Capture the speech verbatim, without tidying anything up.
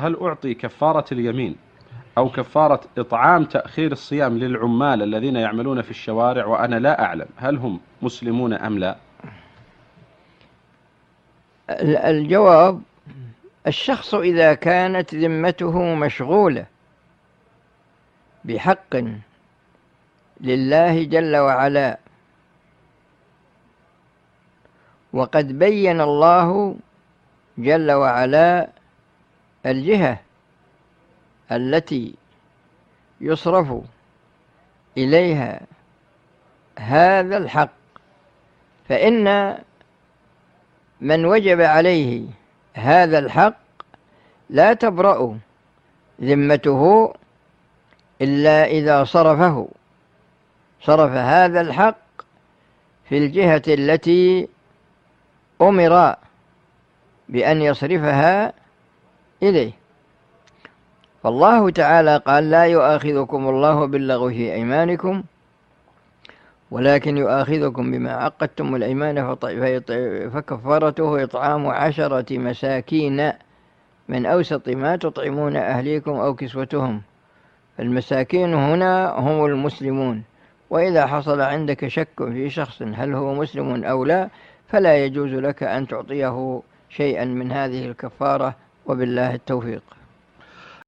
هل أعطي كفارة اليمين أو كفارة إطعام تأخير الصيام للعمال الذين يعملون في الشوارع وأنا لا أعلم هل هم مسلمون أم لا؟ الجواب: الشخص إذا كانت ذمته مشغولة بحق لله جل وعلا، وقد بين الله جل وعلا الجهة التي يصرف إليها هذا الحق، فإن من وجب عليه هذا الحق لا تبرأ ذمته إلا إذا صرفه صرف هذا الحق في الجهة التي أمر بأن يصرفها إليه. فالله تعالى قال: لا يؤاخذكم الله باللغو في أيمانكم ولكن يؤاخذكم بما عقدتم الأيمان فكفارته إطعام عشرة مساكين من أوسط ما تطعمون أهليكم أو كسوتهم. المساكين هنا هم المسلمون، وإذا حصل عندك شك في شخص هل هو مسلم أو لا فلا يجوز لك أن تعطيه شيئا من هذه الكفارة، وبالله التوفيق.